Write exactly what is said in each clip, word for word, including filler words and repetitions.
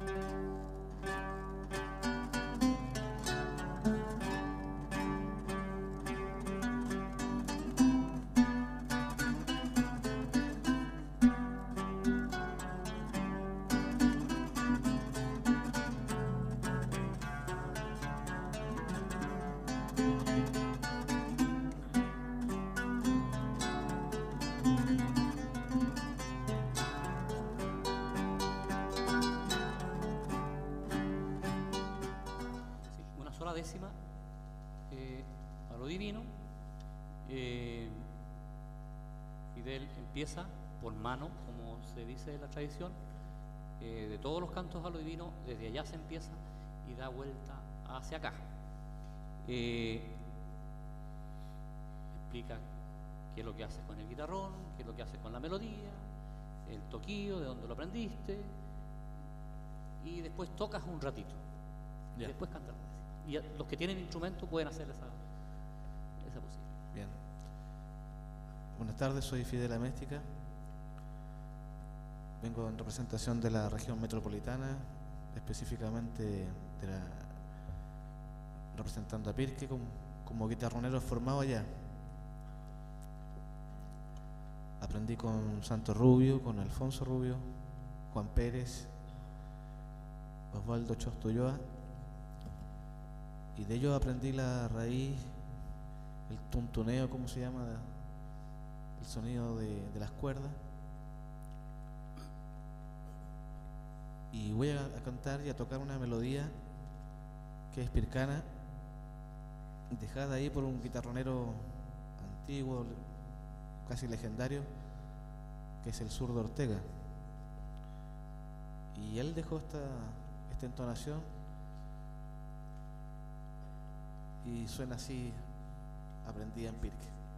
Décima eh, a lo divino. eh, Fidel empieza por mano, como se dice en la tradición, eh, de todos los cantos a lo divino, desde allá se empieza y da vuelta hacia acá. eh, explica qué es lo que haces con el guitarrón, qué es lo que haces con la melodía, el toquillo, de dónde lo aprendiste, y después tocas un ratito, yeah. Y después cantas. Y los que tienen instrumento pueden hacer esa, esa posibilidad. Bien. Buenas tardes, soy Fidel Améstica. Vengo en representación de la región metropolitana, específicamente de la, representando a Pirque como, como guitarronero formado allá. Aprendí con Santo Rubio, con Alfonso Rubio, Juan Pérez, Osvaldo Chostulloa. Y de ellos aprendí la raíz, el tuntuneo, ¿cómo se llama? El sonido de, de las cuerdas. Y voy a, a cantar y a tocar una melodía que es pircana, dejada ahí por un guitarronero antiguo, casi legendario, que es el Zurdo Ortega. Y él dejó esta, esta entonación. Y suena así, aprendida en Pirque,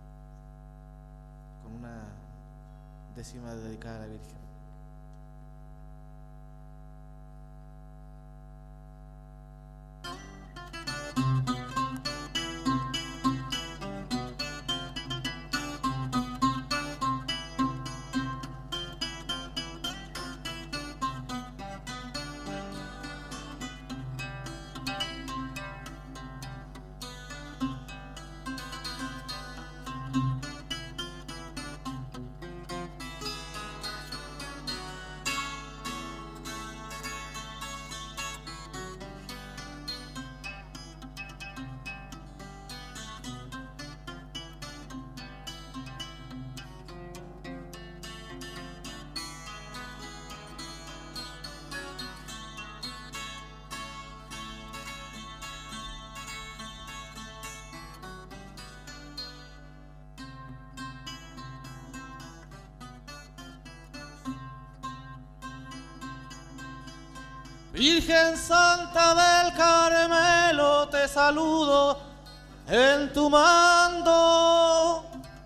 con una décima dedicada a la Virgen. Virgen Santa del Carmelo, te saludo en tu mando.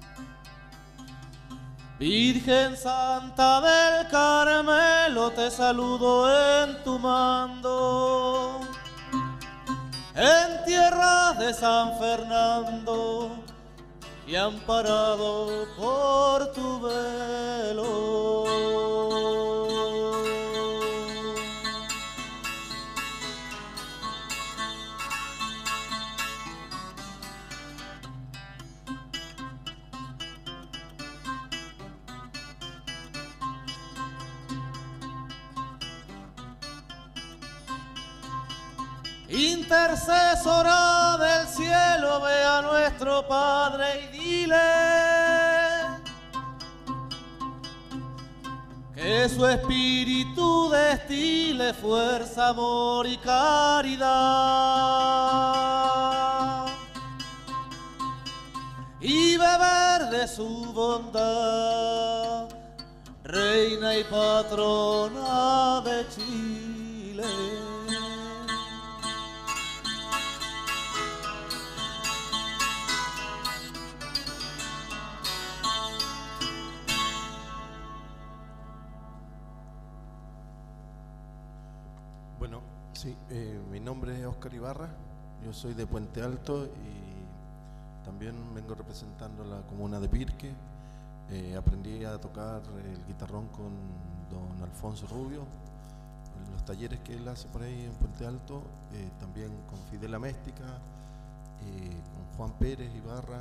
Virgen Santa del Carmelo, te saludo en tu mando. En tierras de San Fernando y amparado por tu velo. Intercesora del cielo, ve a nuestro Padre y dile que su espíritu destile fuerza, amor y caridad, y beber de su bondad, reina y patrona de Chile. Bueno, sí, eh, mi nombre es Óscar Ibarra, yo soy de Puente Alto y también vengo representando la comuna de Pirque. Eh, aprendí a tocar el guitarrón con don Alfonso Rubio en los talleres que él hace por ahí en Puente Alto, eh, también con Fidel Améstica, eh, con Juan Pérez Ibarra,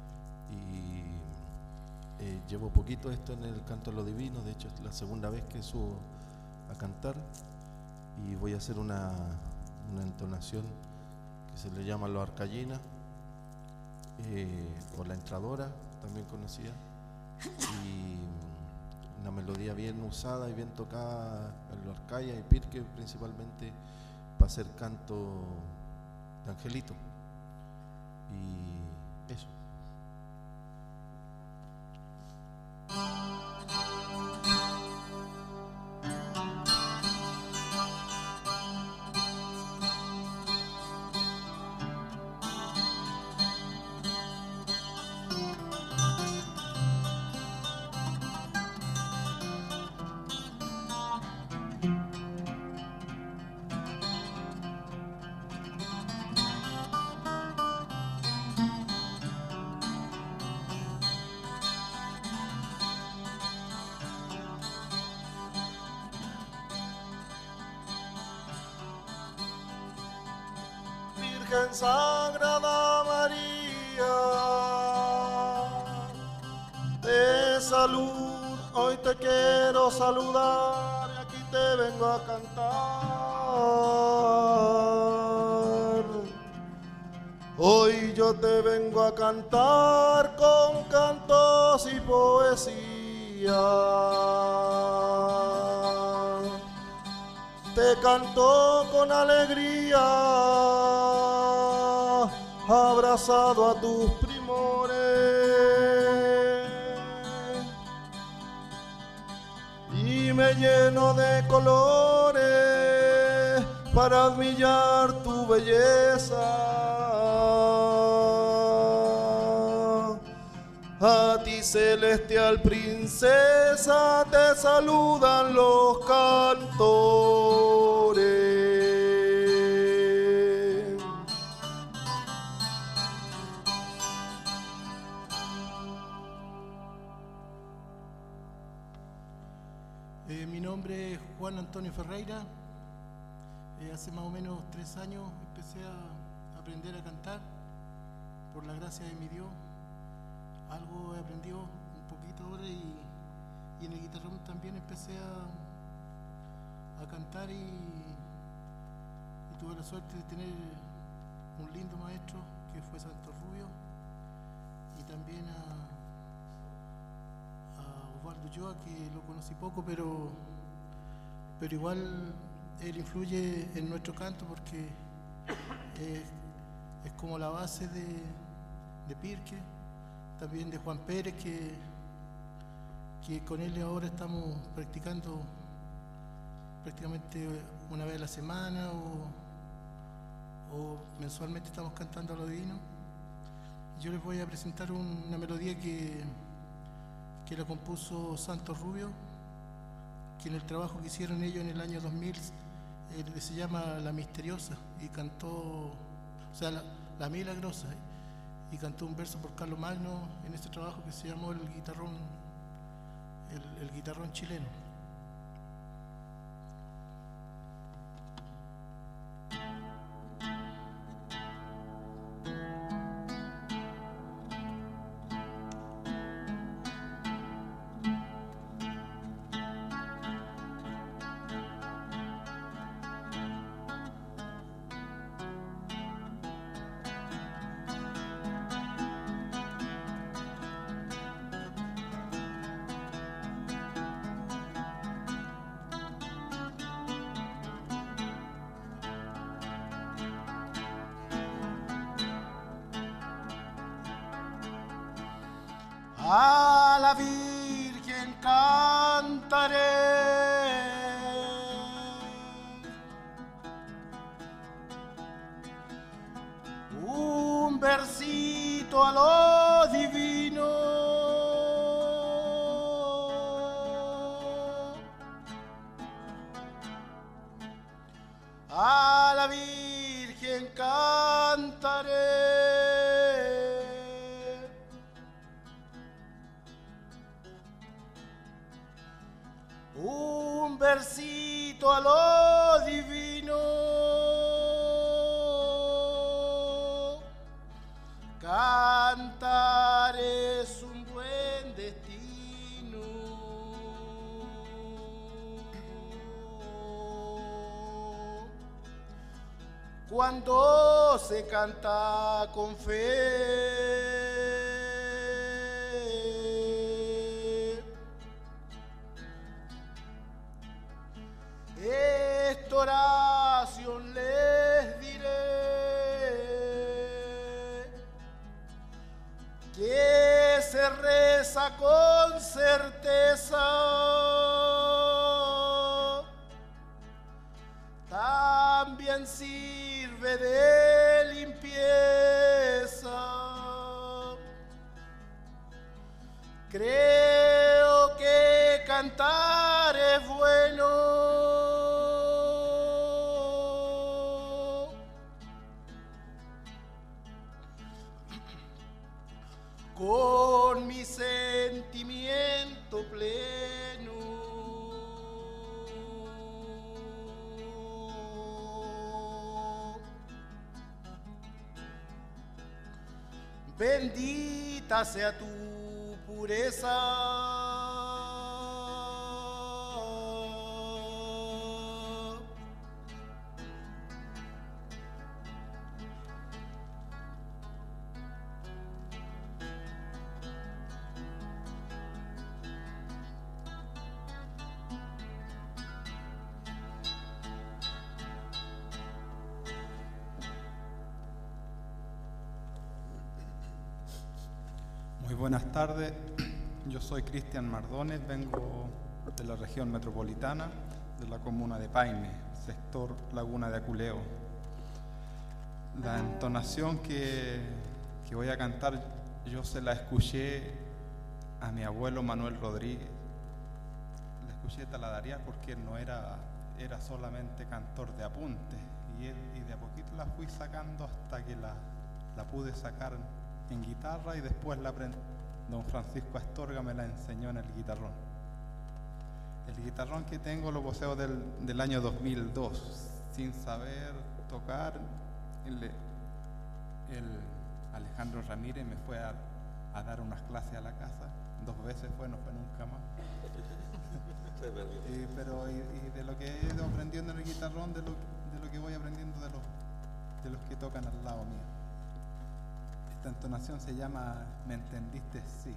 y eh, llevo poquito esto en el canto a lo divino. De hecho es la segunda vez que subo a cantar, y voy a hacer una, una entonación que se le llama Lo Arcayina, eh, o La Entradora, también conocida, y una melodía bien usada y bien tocada en Lo Arcaya y Pirque, principalmente para hacer canto de angelito. Y eso. Virgen Sagrada María, de salud, hoy te quiero saludar y aquí te vengo a cantar. Hoy yo te vengo a cantar con cantos y poesía. Te canto con alegría, abrazado a tus primores, y me lleno de colores para admirar tu belleza. A ti, celestial princesa, te saludan los cantores. Eh, mi nombre es Juan Antonio Ferreira. Eh, hace más o menos tres años empecé a aprender a cantar por la gracia de mi Dios. Algo he aprendido un poquito ahora, y, y en el guitarrón también empecé a, a cantar, y, y tuve la suerte de tener un lindo maestro que fue Santo Rubio, y también a, a Osvaldo Ulloa, que lo conocí poco, pero, pero igual él influye en nuestro canto porque es, es como la base de, de Pirque. También de Juan Pérez, que, que con él ahora estamos practicando prácticamente una vez a la semana, o, o mensualmente estamos cantando a lo divino. Yo les voy a presentar un, una melodía que, que la compuso Santo Rubio, que en el trabajo que hicieron ellos en el año dos mil eh, se llama La Misteriosa, y cantó, o sea, la, la Milagrosa, y cantó un verso por Carlos Magno en este trabajo que se llamó el guitarrón, el, el guitarrón chileno. A la Virgen cantaré, un versito a lo divino. A la Virgen cantaré, un versito a lo cuando se canta con fe. Esta oración les diré, que se reza con certeza, también sirve de limpieza. Creo que cantar es bueno, con mi sentimiento pleno. Bendita sea tu pureza. Muy buenas tardes, yo soy Cristian Mardones, vengo de la región metropolitana, de la comuna de Paine, sector Laguna de Aculeo. La entonación que, que voy a cantar yo se la escuché a mi abuelo Manuel Rodríguez. La escuché taladrarear porque él no era, era solamente cantor de apuntes, y, él, y de a poquito la fui sacando hasta que la, la pude sacar en guitarra, y después la aprendí. Don Francisco Astorga me la enseñó en el guitarrón. El guitarrón que tengo lo poseo del, del año dos mil dos, sin saber tocar. El, el Alejandro Ramírez me fue a, a dar unas clases a la casa, dos veces fue, no fue nunca más. y, pero y, y de lo que he ido aprendiendo en el guitarrón, de lo, de lo que voy aprendiendo de los, de los que tocan al lado mío. Esta entonación se llama ¿Me entendiste? Sí.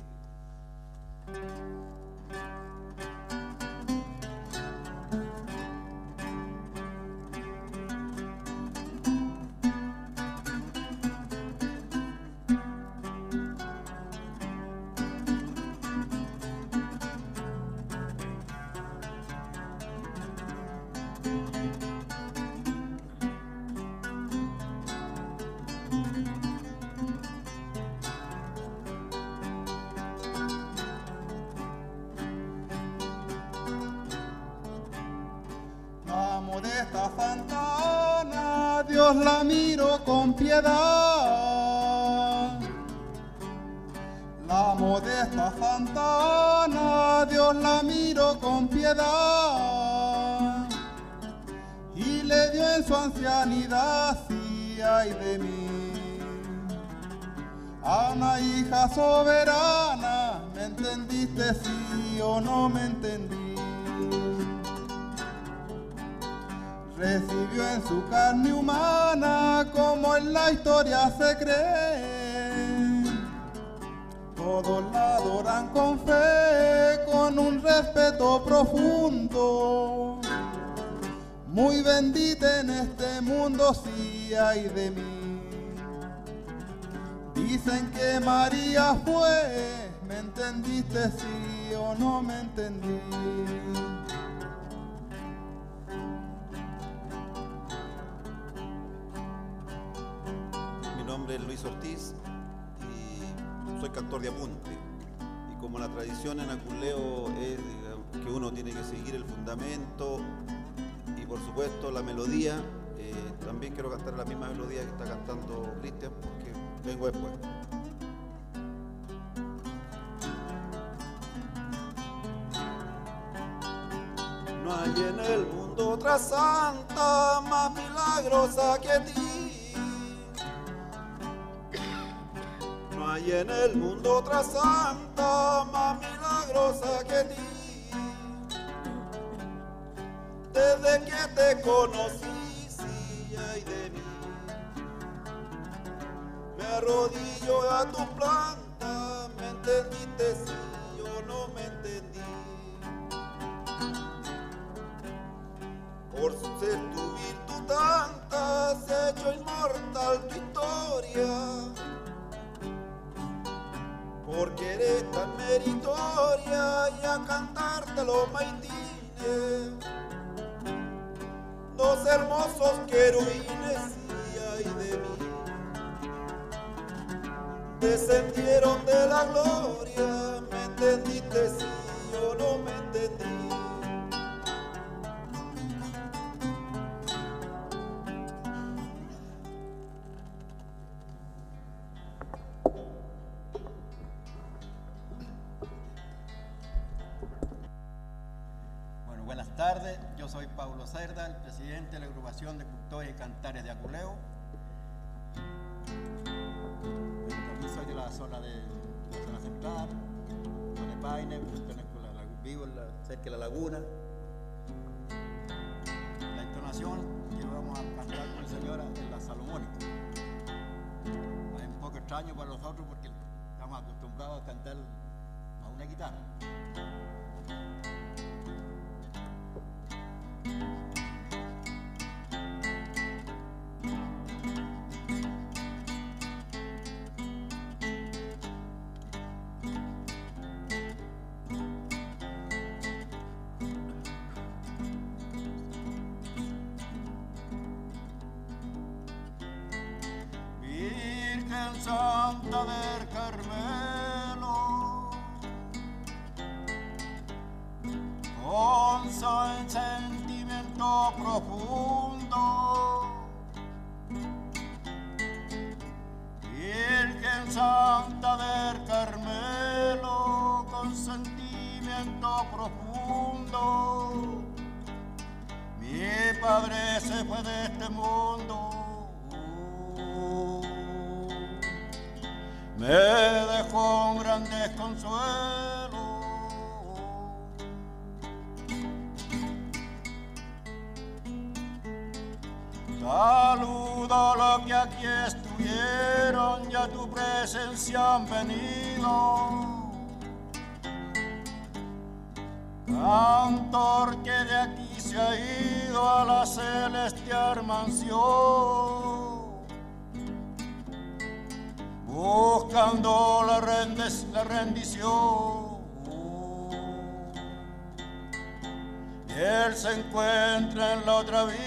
Modesta Santa Ana, Dios la miro con piedad. La modesta Santa Ana, Dios la miro con piedad. Y le dio en su ancianidad, sí, ay de mí, a una hija soberana. ¿Me entendiste, sí o no me entendí? Recibió en su carne humana, como en la historia se cree. Todos la adoran con fe, con un respeto profundo. Muy bendita en este mundo, sí, ay de mí. Dicen que María fue, ¿me entendiste, sí o no me entendí? Mi nombre es Luis Ortiz y soy cantor de apunte. Y como la tradición en Aculeo es que uno tiene que seguir el fundamento y por supuesto la melodía, eh, también quiero cantar la misma melodía que está cantando Cristian porque vengo después. No hay en el mundo otra santa más milagrosa que ti. No hay en el mundo otra santa más milagrosa que ti. Desde que te conocí, sí, ay de mí, arrodillo a tu planta. ¿Me entendiste? Si yo no me entendí. Por ser tu virtud tanta, se ha hecho inmortal tu historia. Porque eres tan meritoria y a cantarte los maitines, dos hermosos querubines y ay de mí, descendieron de la gloria. ¿Me entendiste? Si yo no me entendí. Buenas tardes, yo soy Pablo Cerda, el presidente de la agrupación de cultores y cantares de Aculeo. También soy de la zona de la zona central, zona de Paine, vivo en la, cerca de la laguna. La entonación que vamos a cantar con la señora es la salomónica. Es un poco extraño para nosotros porque estamos acostumbrados a cantar a una guitarra. Santa del Carmelo, con su sentimiento profundo, Virgen Santa del Carmelo, con sentimiento profundo, mi padre se fue de este mundo. Me dejó un gran desconsuelo. Saludo a los que aquí estuvieron y a tu presencia han venido. Cantor que de aquí se ha ido a la celestial mansión, buscando la, rendes, la rendición. Él se encuentra en la otra vida.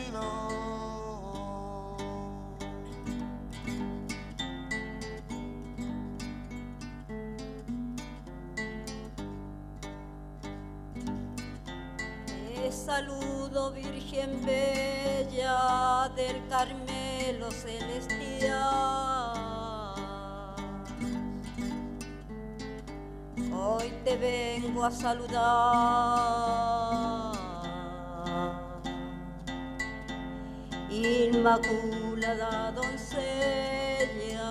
Te saludo, Virgen bella del Carmelo celestial. Hoy te vengo a saludar, Inmaculada doncella.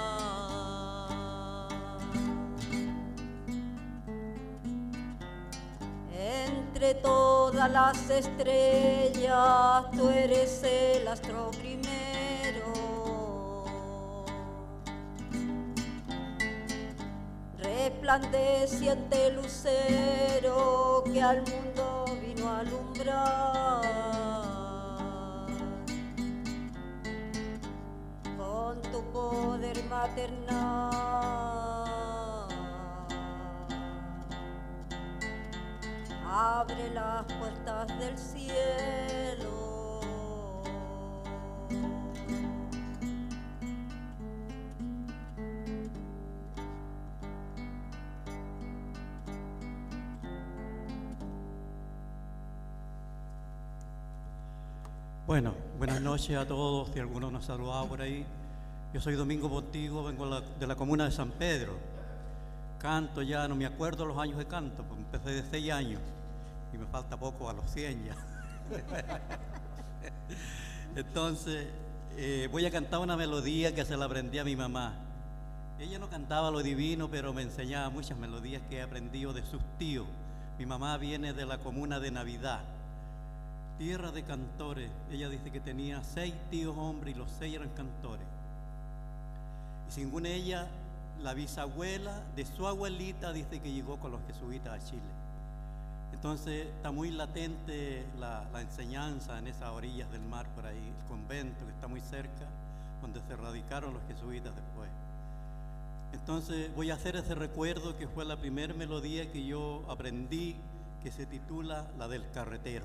Entre todas las estrellas, tú eres el astro primero. Resplandeciente lucero que al mundo vino a alumbrar, con tu poder maternal abre las puertas del cielo. Bueno, buenas noches a todos, si alguno nos ha saludado por ahí. Yo soy Domingo Postigo, vengo de la, de la comuna de San Pedro. Canto ya, no me acuerdo los años de canto, porque empecé de seis años y me falta poco a los cien ya. Entonces, eh, voy a cantar una melodía que se la aprendí a mi mamá. Ella no cantaba lo divino, pero me enseñaba muchas melodías que he aprendido de sus tíos. Mi mamá viene de la comuna de Navidad, tierra de cantores. Ella dice que tenía seis tíos hombres y los seis eran cantores. Y según ella, la bisabuela de su abuelita dice que llegó con los jesuitas a Chile. Entonces está muy latente la, la enseñanza en esas orillas del mar por ahí, el convento que está muy cerca, donde se radicaron los jesuitas después. Entonces voy a hacer ese recuerdo que fue la primera melodía que yo aprendí, que se titula La del Carretero.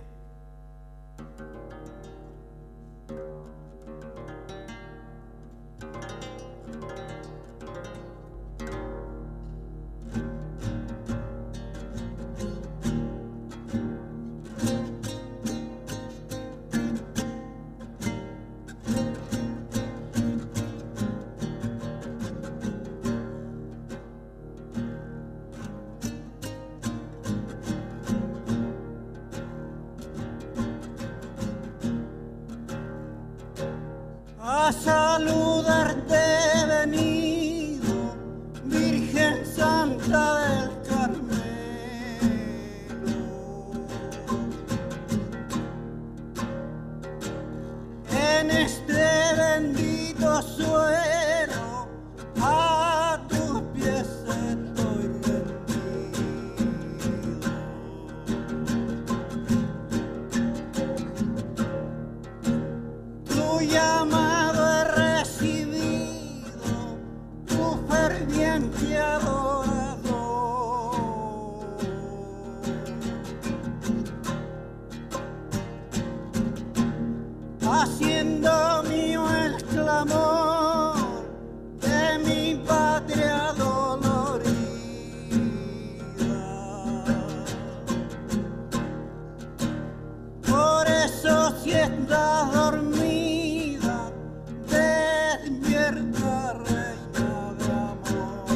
A saludarte he venido, Virgen Santa del Carmelo. En este bendito suelo, a tus pies estoy rendido. Tu llamado he recibido, tu ferviente adorador. Haciendo mío el clamor de mi patria dolorida. Por eso si estás dormida, despierta, reina de amor.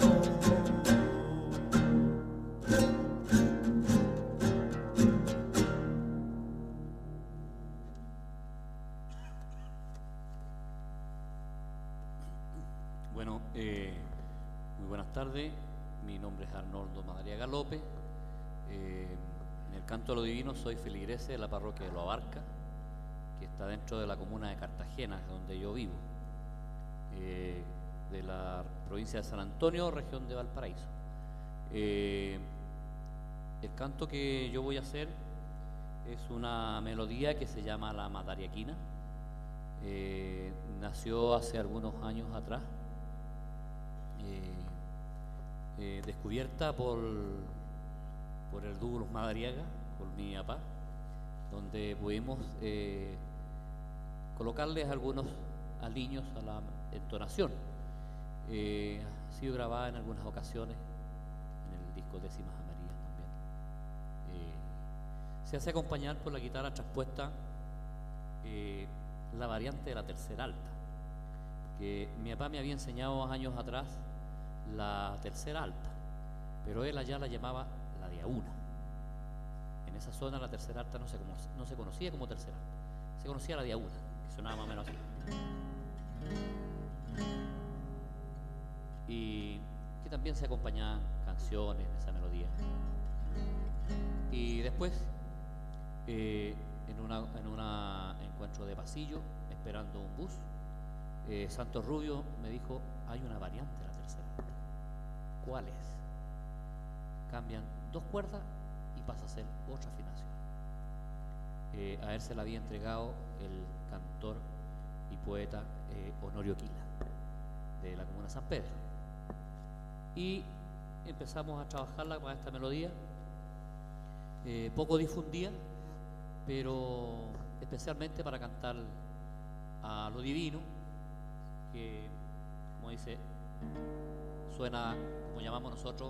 Bueno, eh, muy buenas tardes. Mi nombre es Arnoldo Madariaga López. Eh, en el canto de lo divino soy feligrese de la parroquia de Lo Abarca, que está dentro de la comuna de Cartagena, donde yo vivo, eh, de la provincia de San Antonio, región de Valparaíso. Eh, el canto que yo voy a hacer es una melodía que se llama La Madariaquina. Eh, nació hace algunos años atrás, eh, eh, descubierta por, por el dúo Los Madariaga, por mi papá, donde pudimos eh, colocarles algunos aliños a la entonación. Eh, ha sido grabada en algunas ocasiones en el disco Décimas Amarillas también. Eh, se hace acompañar por la guitarra traspuesta eh, la variante de la tercera alta, que mi papá me había enseñado años atrás la tercera alta, pero él allá la llamaba la de a una. En esa zona la tercera alta no se, no se conocía como tercera alta, se conocía la de a una, que sonaba más o menos así. Y que también se acompañaban canciones de esa melodía. Y después, eh, en un en una encuentro de pasillo, esperando un bus, eh, Santos Rubio me dijo, hay una variante de la tercera alta. ¿Cuál es? Cambian dos cuerdas y pasa a ser otra afinación. Eh, a él se la había entregado el cantor y poeta eh, Honorio Quila, de la comuna de San Pedro. Y empezamos a trabajarla con esta melodía, eh, poco difundida, pero especialmente para cantar a lo divino, que, como dice, suena como llamamos nosotros,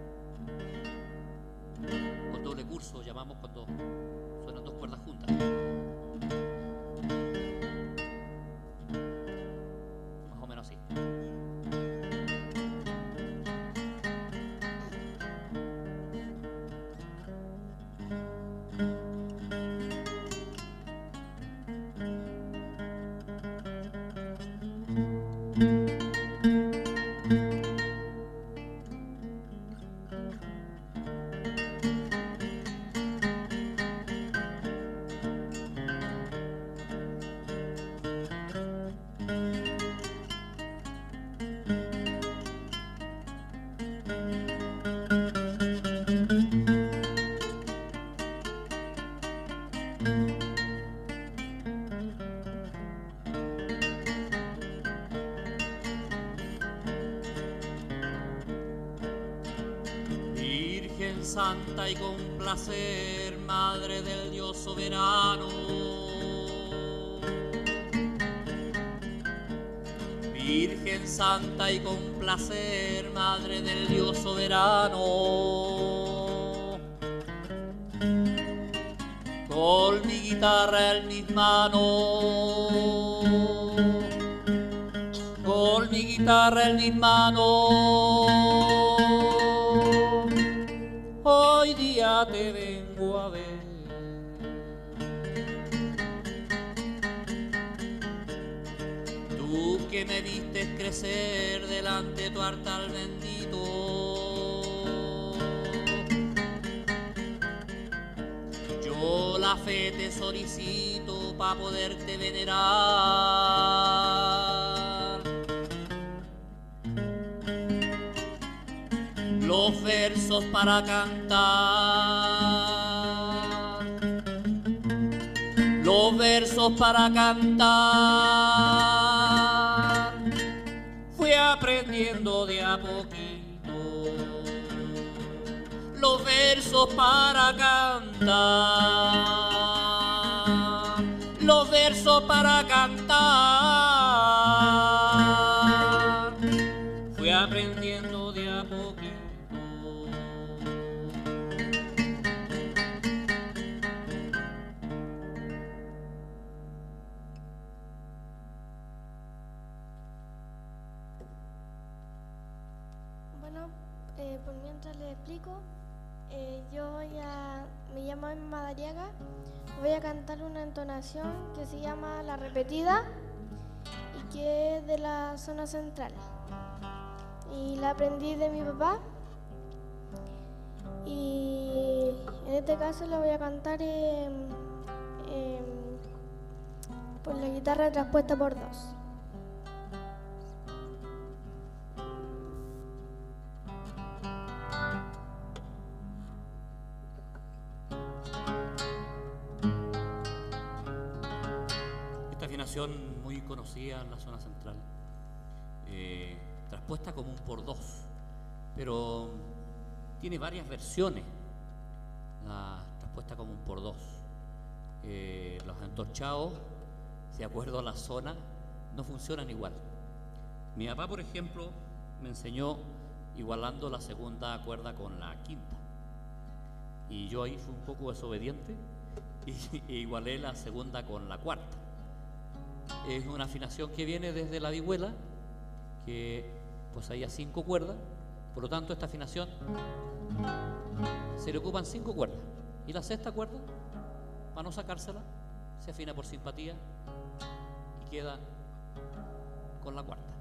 con doble curso, llamamos cuando suenan dos cuerdas juntas. Más o menos así. santa y con placer, Madre del Dios soberano. Virgen santa y con placer, Madre del Dios soberano. Con mi guitarra en mis manos, con mi guitarra en mis manos, hoy día te vengo a ver. Tú que me viste crecer delante de tu altar bendito, yo la fe te solicito pa' poderte venerar. Los versos para cantar, los versos para cantar, fui aprendiendo de a poquito. Los versos para cantar, los versos para cantar, fui aprendiendo de a poquito. Bueno, eh, por mientras les explico, eh, yo voy a, me llamo Emma Dariaga, voy a cantar una entonación que se llama La Repetida y que es de la zona central. Y la aprendí de mi papá y en este caso la voy a cantar eh, eh, por la guitarra traspuesta por dos. Esta afinación muy conocida en la zona central, eh, traspuesta como un por dos, pero tiene varias versiones. La traspuesta como un por dos, eh, los entorchados, de acuerdo a la zona, no funcionan igual. Mi papá, por ejemplo, me enseñó igualando la segunda cuerda con la quinta, y yo ahí fui un poco desobediente y, e igualé la segunda con la cuarta. Es una afinación que viene desde la vihuela, que pues hay a cinco cuerdas, por lo tanto esta afinación se le ocupan cinco cuerdas, y la sexta cuerda, para no sacársela, se afina por simpatía y queda con la cuarta.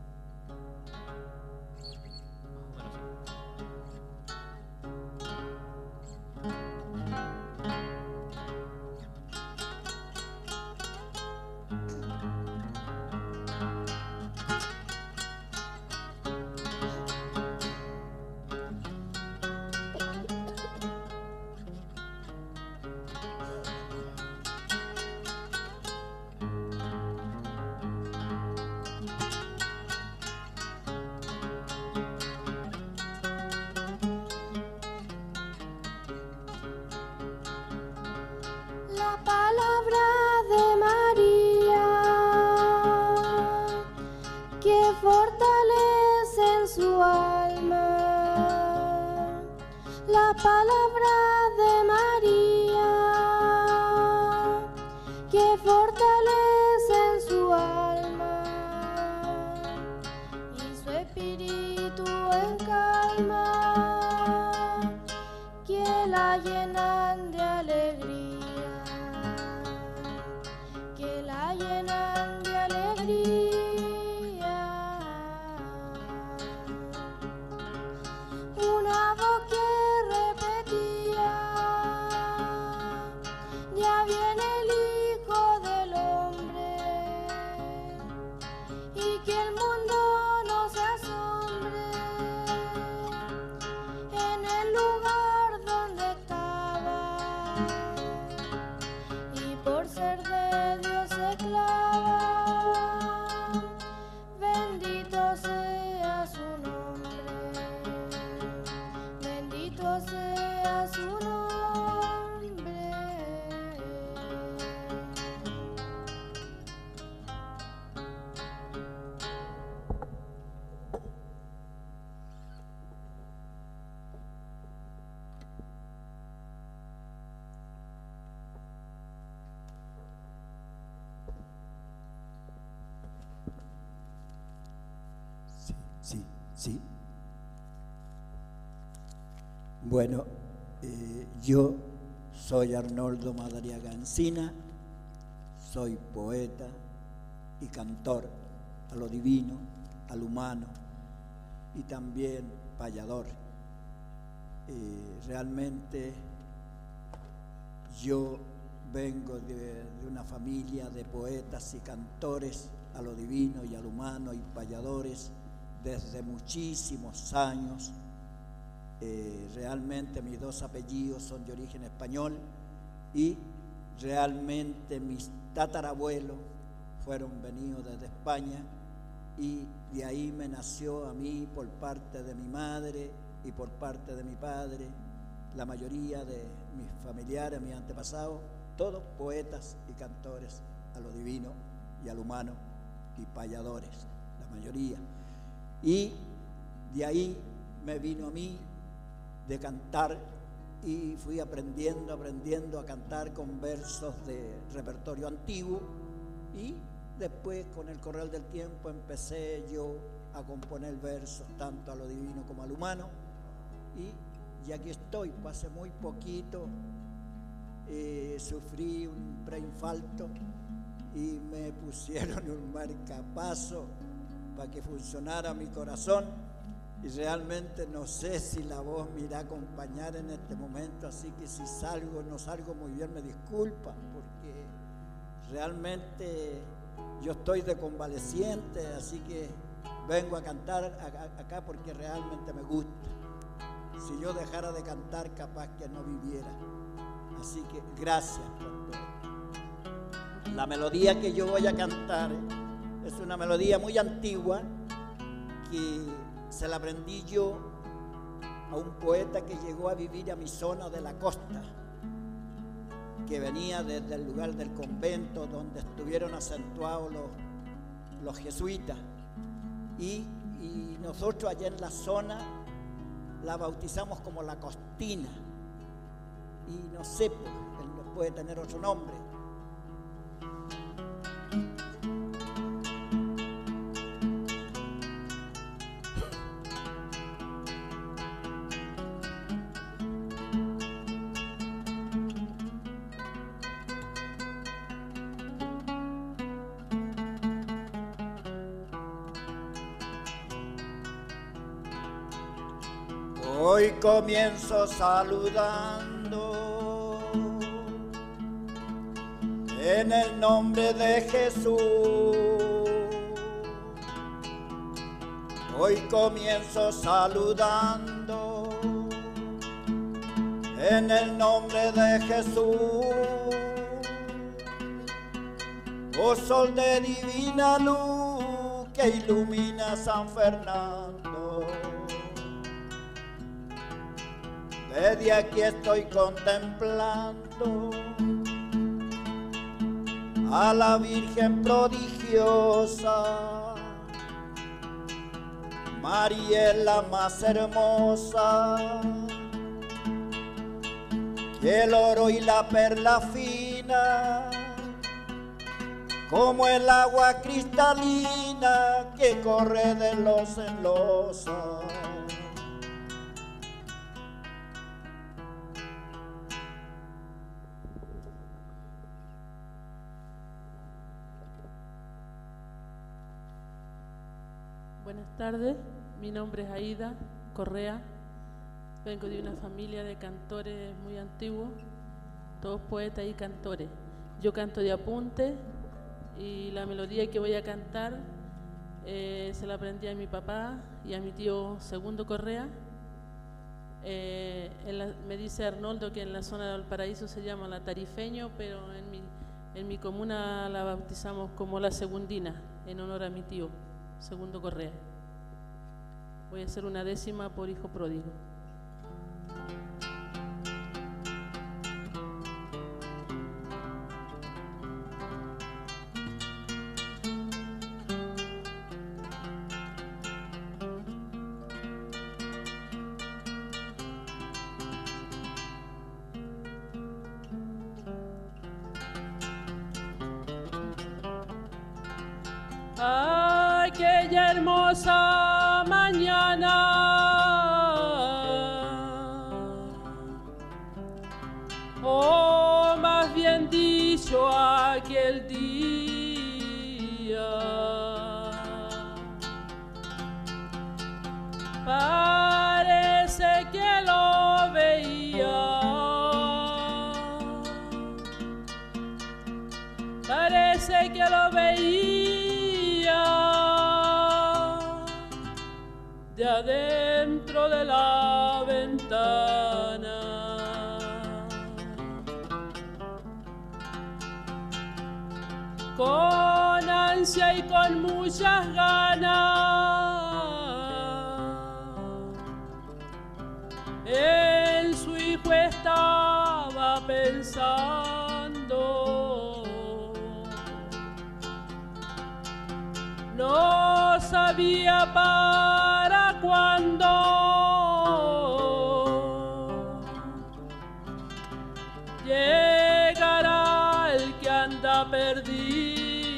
La palabra de María que fortalece en su alma. La palabra de María que fortalece en su alma y su espíritu en calma, que la llenan de alegría, que la llenan de alegría. Una voz que repetía: ya viene el Hijo del Hombre, y que el mundo no se asombre en el lugar donde estaba, y por ser de Dios esclava. Sí. Bueno, eh, yo soy Arnoldo Madariaga Encina, soy poeta y cantor a lo divino, al humano y también payador. Eh, realmente yo vengo de, de una familia de poetas y cantores a lo divino y al humano y payadores desde muchísimos años. Eh, realmente mis dos apellidos son de origen español y realmente mis tatarabuelos fueron venidos desde España y de ahí me nació a mí por parte de mi madre y por parte de mi padre, la mayoría de mis familiares, mis antepasados, todos poetas y cantores a lo divino y al humano y payadores, la mayoría. Y de ahí me vino a mí de cantar y fui aprendiendo, aprendiendo a cantar con versos de repertorio antiguo y después con el correr del tiempo empecé yo a componer versos tanto a lo divino como al humano y, y aquí estoy, pues hace muy poquito eh, sufrí un preinfarto y me pusieron un marcapaso para que funcionara mi corazón y realmente no sé si la voz me irá a acompañar en este momento, así que si salgo, no salgo muy bien, me disculpan, porque realmente yo estoy de convaleciente, así que vengo a cantar acá porque realmente me gusta. Si yo dejara de cantar, capaz que no viviera. Así que gracias por todo. La melodía que yo voy a cantar es una melodía muy antigua que se la aprendí yo a un poeta que llegó a vivir a mi zona de la costa, que venía desde el lugar del convento donde estuvieron acentuados los, los jesuitas. Y, y nosotros allá en la zona la bautizamos como la Costina. Y no sé, pues, él puede tener otro nombre. Hoy comienzo saludando en el nombre de Jesús. Hoy comienzo saludando en el nombre de Jesús. Oh sol de divina luz que ilumina San Fernando. Desde aquí estoy contemplando a la Virgen prodigiosa, María es la más hermosa, que el oro y la perla fina, como el agua cristalina que corre de los en losa. Buenas tardes, mi nombre es Aida Correa, vengo de una familia de cantores muy antiguos, todos poetas y cantores. Yo canto de apunte y la melodía que voy a cantar eh, se la aprendí a mi papá y a mi tío Segundo Correa. Eh, en la, me dice Arnoldo que en la zona de Valparaíso se llama la Tarifeño, pero en mi, en mi comuna la bautizamos como la Segundina, en honor a mi tío Segundo Correa. Voy a hacer una décima por hijo pródigo. Aquella hermosa mañana aquel día. Parece que lo veía, parece que lo veía de adentro de la ventana. Con ansia y con muchas ganas, en su hijo estaba pensando. No sabía para cuándo llegará el que anda perdido.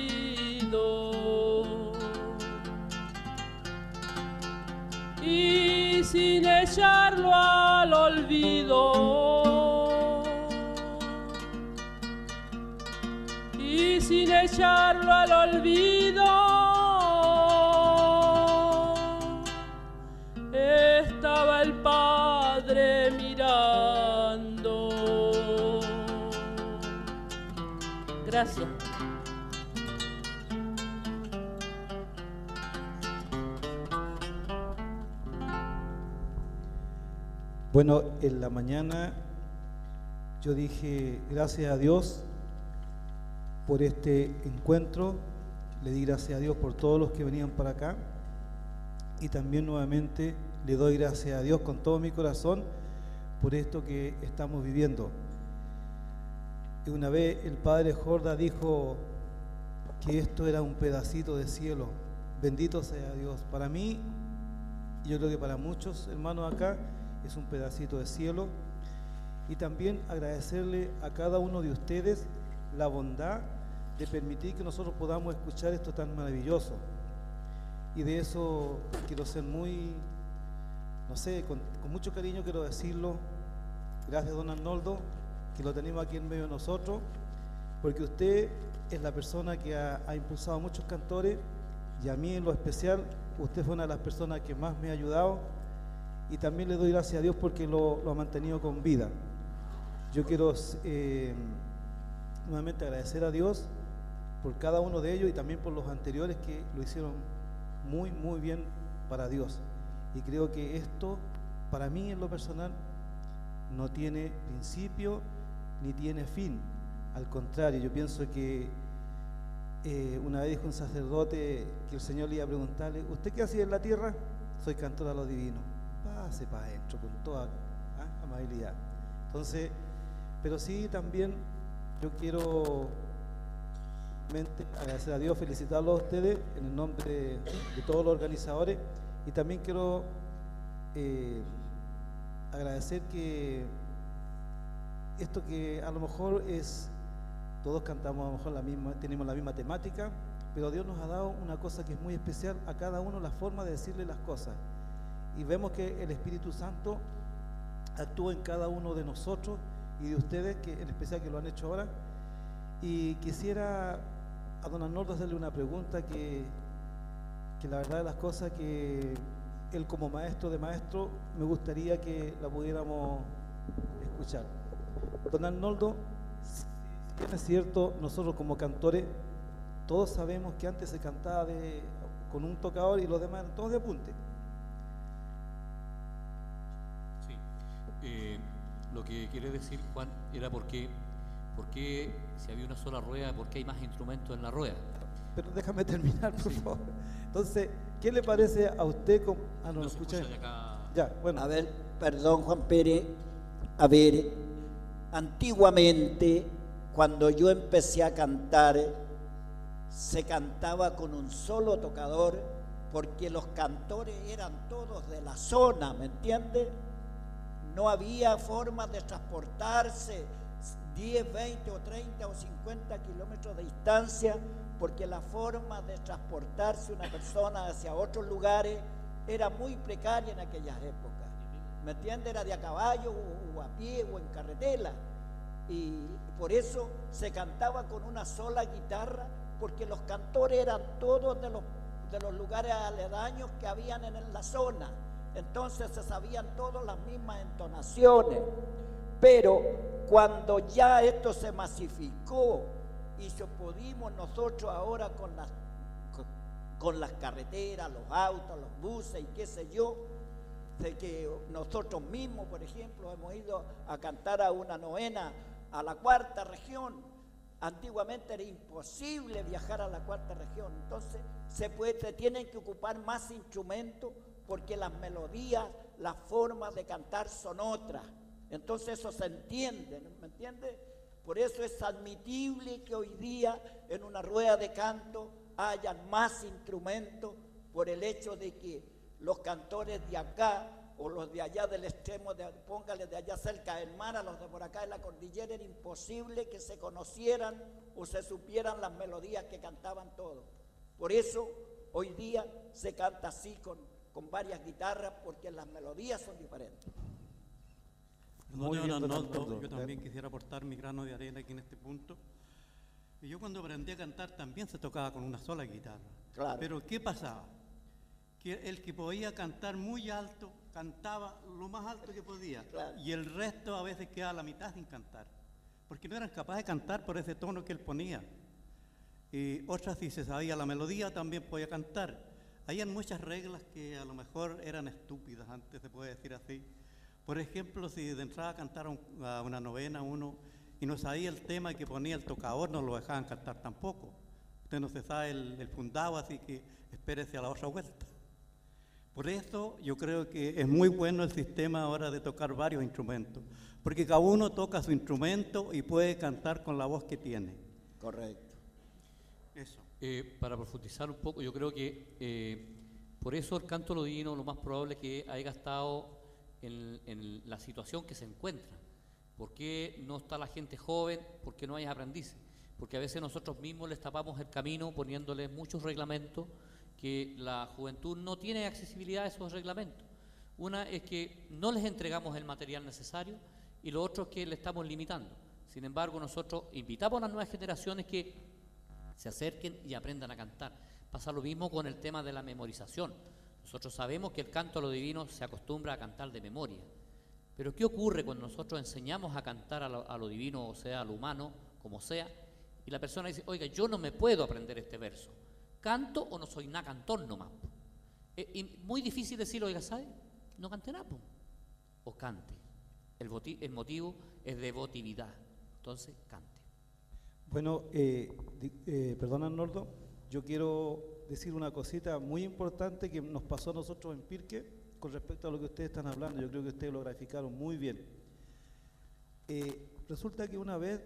Y sin echarlo al olvido, y sin echarlo al olvido, estaba el padre mirando. Gracias. Bueno, en la mañana yo dije gracias a Dios por este encuentro, le di gracias a Dios por todos los que venían para acá y también nuevamente le doy gracias a Dios con todo mi corazón por esto que estamos viviendo. Y una vez el padre Jorda dijo que esto era un pedacito de cielo, bendito sea Dios. Para mí, yo creo que para muchos hermanos acá, es un pedacito de cielo. Y también agradecerle a cada uno de ustedes la bondad de permitir que nosotros podamos escuchar esto tan maravilloso. Y de eso quiero ser muy, no sé, con, con mucho cariño quiero decirlo. Gracias, don Arnoldo, que lo tenemos aquí en medio de nosotros, porque usted es la persona que ha, ha impulsado a muchos cantores, y a mí en lo especial, usted fue una de las personas que más me ha ayudado. Y también le doy gracias a Dios porque lo, lo ha mantenido con vida. Yo quiero eh, nuevamente agradecer a Dios por cada uno de ellos y también por los anteriores que lo hicieron muy, muy bien para Dios. Y creo que esto, para mí en lo personal, no tiene principio ni tiene fin. Al contrario, yo pienso que eh, una vez dijo un sacerdote que el Señor le iba a preguntarle: ¿usted qué hacía en la tierra? Soy cantor a lo divino. Pase para adentro con toda ¿ah? amabilidad. Entonces, pero sí también yo quiero agradecer a Dios, felicitarlos a ustedes en el nombre de, de todos los organizadores, y también quiero eh, agradecer que esto que a lo mejor es, todos cantamos a lo mejor la misma, tenemos la misma temática, pero Dios nos ha dado una cosa que es muy especial a cada uno, la forma de decirle las cosas. Y vemos que el Espíritu Santo actúa en cada uno de nosotros y de ustedes, que en especial que lo han hecho ahora. Y quisiera a don Arnoldo hacerle una pregunta que, que la verdad de las cosas que él como maestro de maestro me gustaría que la pudiéramos escuchar. Don Arnoldo, si bien es cierto, nosotros como cantores todos sabemos que antes se cantaba de, con un tocador y los demás eran todos de apunte. Eh, lo que quiere decir Juan era por qué, por qué si había una sola rueda, por qué hay más instrumentos en la rueda. Pero déjame terminar, por sí. favor. Entonces, ¿qué le parece a usted? Con... Ah, no, no lo se escuché. escucha de acá. Ya, bueno. A ver, perdón, Juan Pérez. A ver, antiguamente, cuando yo empecé a cantar, se cantaba con un solo tocador, porque los cantores eran todos de la zona, ¿me entiende? No había forma de transportarse diez, veinte o treinta o cincuenta kilómetros de distancia, porque la forma de transportarse una persona hacia otros lugares era muy precaria en aquellas épocas. ¿Me entiende? Era de a caballo o, o a pie o en carretela. Y Por eso se cantaba con una sola guitarra, porque los cantores eran todos de los, de los lugares aledaños que habían en la zona. Entonces se sabían todas las mismas entonaciones. Pero cuando ya esto se masificó y se pudimos nosotros ahora con las, con, con las carreteras, los autos, los buses y qué sé yo, de que nosotros mismos, por ejemplo, hemos ido a cantar a una novena a la cuarta región. Antiguamente era imposible viajar a la cuarta región, entonces se, puede, se tienen que ocupar más instrumentos porque las melodías, las formas de cantar son otras. Entonces eso se entiende, ¿me entiende? Por eso es admitible que hoy día en una rueda de canto hayan más instrumentos, por el hecho de que los cantores de acá o los de allá del extremo, de, póngale de allá cerca del mar, a los de por acá de la cordillera, era imposible que se conocieran o se supieran las melodías que cantaban todos. Por eso hoy día se canta así con, con varias guitarras, porque las melodías son diferentes. Muy bien, Arnoldo, yo también quisiera aportar mi grano de arena aquí en este punto. Y yo cuando aprendí a cantar también se tocaba con una sola guitarra. Claro. Pero ¿qué pasaba? Que el que podía cantar muy alto, cantaba lo más alto que podía. Claro. Y el resto a veces quedaba a la mitad sin cantar. Porque no eran capaces de cantar por ese tono que él ponía. Y otras, si se sabía la melodía, también podía cantar. Habían muchas reglas que a lo mejor eran estúpidas, antes se puede decir así. Por ejemplo, si de entrada cantaron a una novena uno y no sabía el tema que ponía el tocador, no lo dejaban cantar tampoco. Usted no se sabe el, el fundado, así que espérese a la otra vuelta. Por eso yo creo que es muy bueno el sistema ahora de tocar varios instrumentos, porque cada uno toca su instrumento y puede cantar con la voz que tiene. Correcto. Eso. Eh, para profundizar un poco, yo creo que eh, por eso el canto lodino lo más probable es que haya estado en, en la situación que se encuentra. ¿Por qué no está la gente joven? ¿Por qué no hay aprendices? Porque a veces nosotros mismos les tapamos el camino poniéndoles muchos reglamentos que la juventud no tiene accesibilidad a esos reglamentos. Una es que no les entregamos el material necesario y lo otro es que le estamos limitando. Sin embargo, nosotros invitamos a las nuevas generaciones que se acerquen y aprendan a cantar. Pasa lo mismo con el tema de la memorización. Nosotros sabemos que el canto a lo divino se acostumbra a cantar de memoria. Pero ¿qué ocurre cuando nosotros enseñamos a cantar a lo, a lo divino, o sea, a lo humano, como sea, y la persona dice, oiga, yo no me puedo aprender este verso? ¿Canto o no soy nada cantor nomás? Eh, y muy difícil decir, oiga, ¿sabe? No cante nada, o cante. El, el motivo es devotividad, entonces cante. Bueno, eh, eh, perdón Arnoldo, yo quiero decir una cosita muy importante que nos pasó a nosotros en Pirque con respecto a lo que ustedes están hablando. Yo creo que ustedes lo graficaron muy bien. Eh, resulta que una vez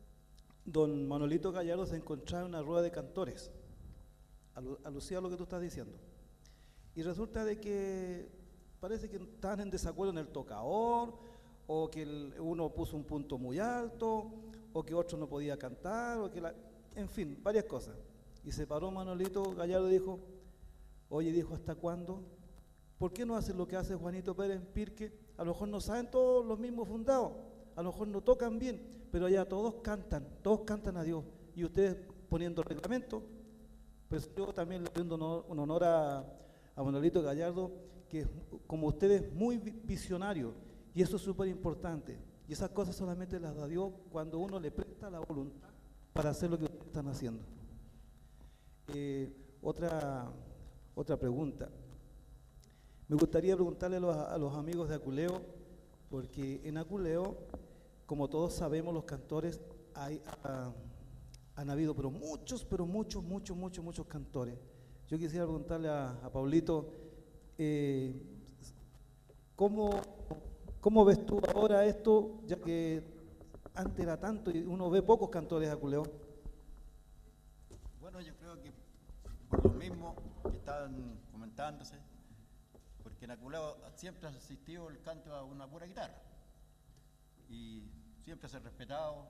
don Manolito Gallardo se encontraba en una rueda de cantores, alu alusiva a lo que tú estás diciendo, y resulta de que parece que estaban en desacuerdo en el tocador, o que el, uno puso un punto muy alto, o que otro no podía cantar, o que la, en fin, varias cosas. Y se paró Manolito Gallardo y dijo, oye, dijo, ¿hasta cuándo? ¿Por qué no hacen lo que hace Juanito Pérez en Pirque? A lo mejor no saben todos los mismos fundados, a lo mejor no tocan bien, pero allá todos cantan, todos cantan a Dios. Y ustedes poniendo reglamento, pues yo también le rindo honor, un honor a, a Manolito Gallardo, que como ustedes muy visionario, y eso es súper importante. Y esas cosas solamente las da Dios cuando uno le presta la voluntad para hacer lo que ustedes están haciendo. Eh, otra, otra pregunta. Me gustaría preguntarle a los, a los amigos de Aculeo, porque en Aculeo, como todos sabemos, los cantores hay, uh, han habido, pero muchos, pero muchos, muchos, muchos, muchos cantores. Yo quisiera preguntarle a, a Paulito, eh, ¿cómo, ¿cómo ves tú ahora esto, ya que antes era tanto y uno ve pocos cantores de Aculeo? Bueno, yo creo que por lo mismo que estaban comentándose, porque en Aculeo siempre ha asistido el canto a una pura guitarra y siempre se ha respetado.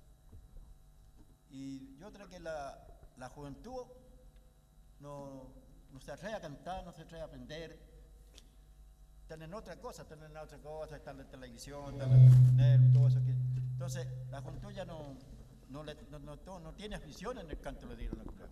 Y yo creo que la, la juventud no, no se atreve a cantar, no se atreve a aprender. Están en otra cosa, están en otra cosa, están en la televisión, están en el internet, todo eso que Entonces, la juventud ya no, no, le, no, no, no tiene afición en el canto de los divinos.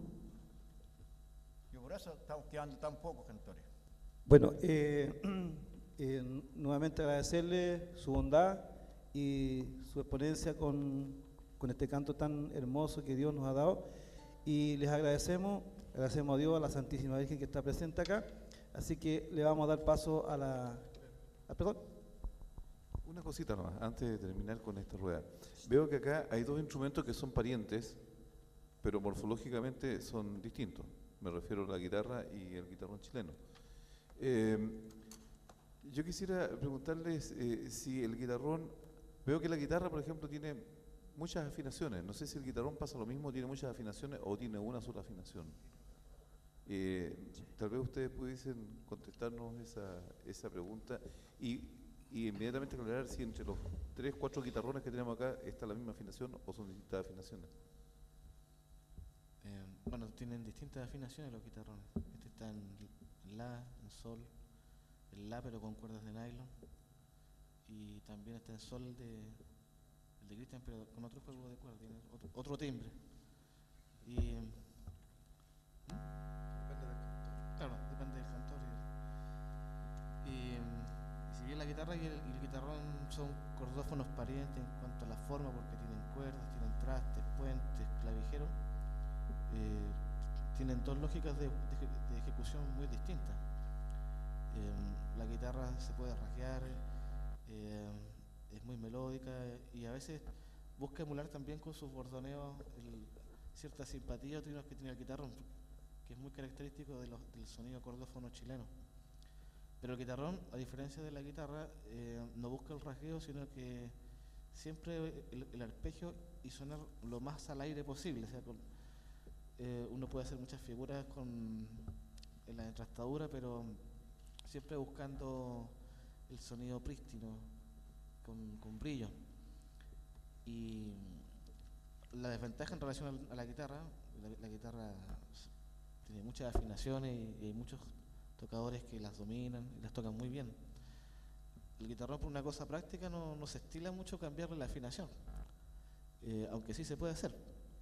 Y por eso estamos quedando tan pocos cantores. Bueno, eh, eh, nuevamente agradecerle su bondad y su exponencia con, con este canto tan hermoso que Dios nos ha dado. Y les agradecemos, agradecemos a Dios, a la Santísima Virgen que está presente acá. Así que le vamos a dar paso a la... A, perdón. Una cosita nomás, antes de terminar con esta rueda. Veo que acá hay dos instrumentos que son parientes, pero morfológicamente son distintos. Me refiero a la guitarra y el guitarrón chileno. Eh, yo quisiera preguntarles eh, si el guitarrón... Veo que la guitarra, por ejemplo, tiene muchas afinaciones. No sé si el guitarrón pasa lo mismo, tiene muchas afinaciones o tiene una sola afinación. Eh, tal vez ustedes pudiesen contestarnos esa, esa pregunta y, y inmediatamente aclarar si entre los tres, cuatro guitarrones que tenemos acá está la misma afinación o son distintas afinaciones. Eh, bueno, tienen distintas afinaciones los guitarrones. Este está en La, en Sol, en La pero con cuerdas de nylon, y también está en Sol de, el de Cristian, pero con otro juego de cuerdas, tiene otro, otro timbre. Y claro, depende del cantor. Y, y, y si bien la guitarra y el, y el guitarrón son cordófonos parientes en cuanto a la forma, porque tienen cuerdas, tienen trastes, puentes, clavijeros, eh, tienen dos lógicas de, de, de ejecución muy distintas. Eh, la guitarra se puede rasguear, eh, es muy melódica y a veces busca emular también con sus bordoneos el, cierta simpatía o trinos que tiene el guitarrón, que es muy característico de los, del sonido cordófono chileno. Pero el guitarrón, a diferencia de la guitarra, eh, no busca el rasgueo, sino que siempre el, el arpegio y sonar lo más al aire posible. O sea, con, eh, uno puede hacer muchas figuras con, en la entrastadura, pero siempre buscando el sonido prístino, con, con brillo. Y la desventaja en relación a la guitarra, la, la guitarra tiene muchas afinaciones y, y hay muchos tocadores que las dominan y las tocan muy bien. El guitarrón, por una cosa práctica, no, no se estila mucho cambiarle la afinación, eh, aunque sí se puede hacer.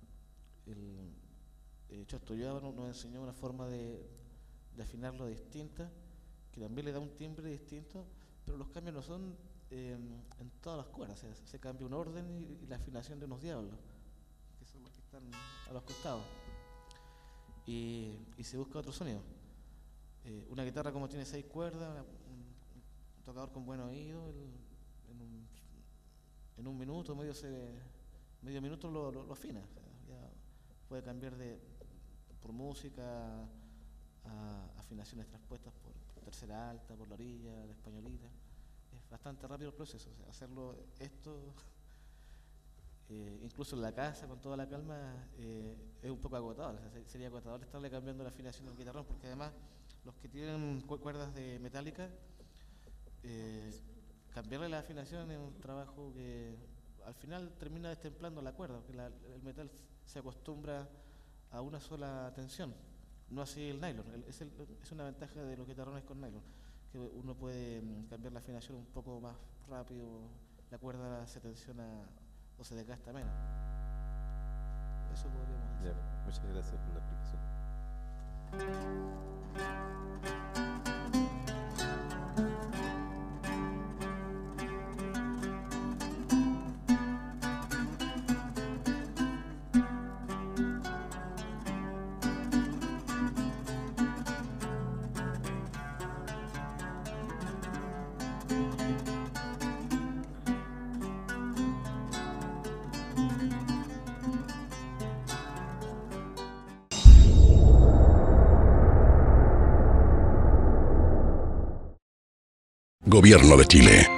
El eh, Chostoyoa nos enseñó una forma de, de afinarlo distinta, que también le da un timbre distinto, pero los cambios no son eh, en todas las cuerdas, o sea, se cambia un orden y, y la afinación de unos diablos, que son los que están a los costados, y, y se busca otro sonido. Eh, una guitarra como tiene seis cuerdas, un, un tocador con buen oído, el, en, un, en un minuto, medio, se, medio minuto lo, lo, lo afina, o sea, ya puede cambiar de por música a afinaciones transpuestas por tercera alta, por la orilla, la españolita. Es bastante rápido el proceso, o sea, hacerlo esto, eh, incluso en la casa, con toda la calma, eh, es un poco agotador. O sea, sería agotador estarle cambiando la afinación del guitarrón, porque además los que tienen cu cuerdas de metálica, eh, cambiarle la afinación es un trabajo que al final termina destemplando la cuerda, porque la, el metal se acostumbra a una sola tensión. No así el nylon, el, es, el, es una ventaja de los guitarrones con nylon, que uno puede um, cambiar la afinación un poco más rápido, la cuerda se tensiona o se desgasta menos. Eso podríamos decir. Ya, muchas gracias por la explicación. Gobierno de Chile.